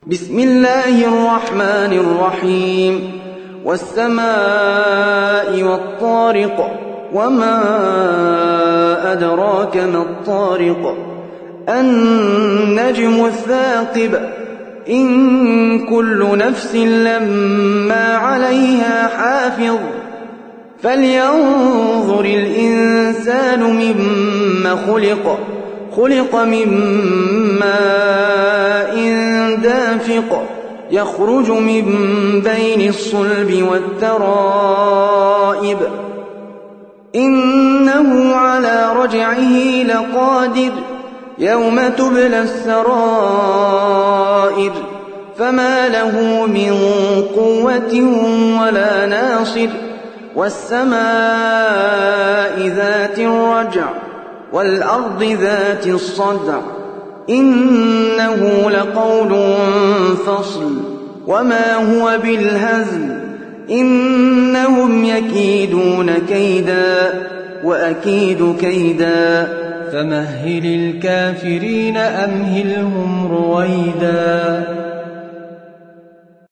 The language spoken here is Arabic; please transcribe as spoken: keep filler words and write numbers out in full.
بسم الله الرحمن الرحيم والسماء والطارق وما أدراك ما الطارق النجم الثاقب إن كل نفس لما عليها حافظ فلينظر الإنسان مما خلق خلق من ماء دافق يخرج من بين الصلب والترائب إنه على رجعه لقادر يوم تبلى السرائر فما له من قوة ولا ناصر والسماء ذات الرجع والأرض ذات الصدع إنه لقول فصل وما هو بالهزل إنهم يكيدون كيدا وأكيد كيدا فمهل الكافرين أمهلهم رويدا.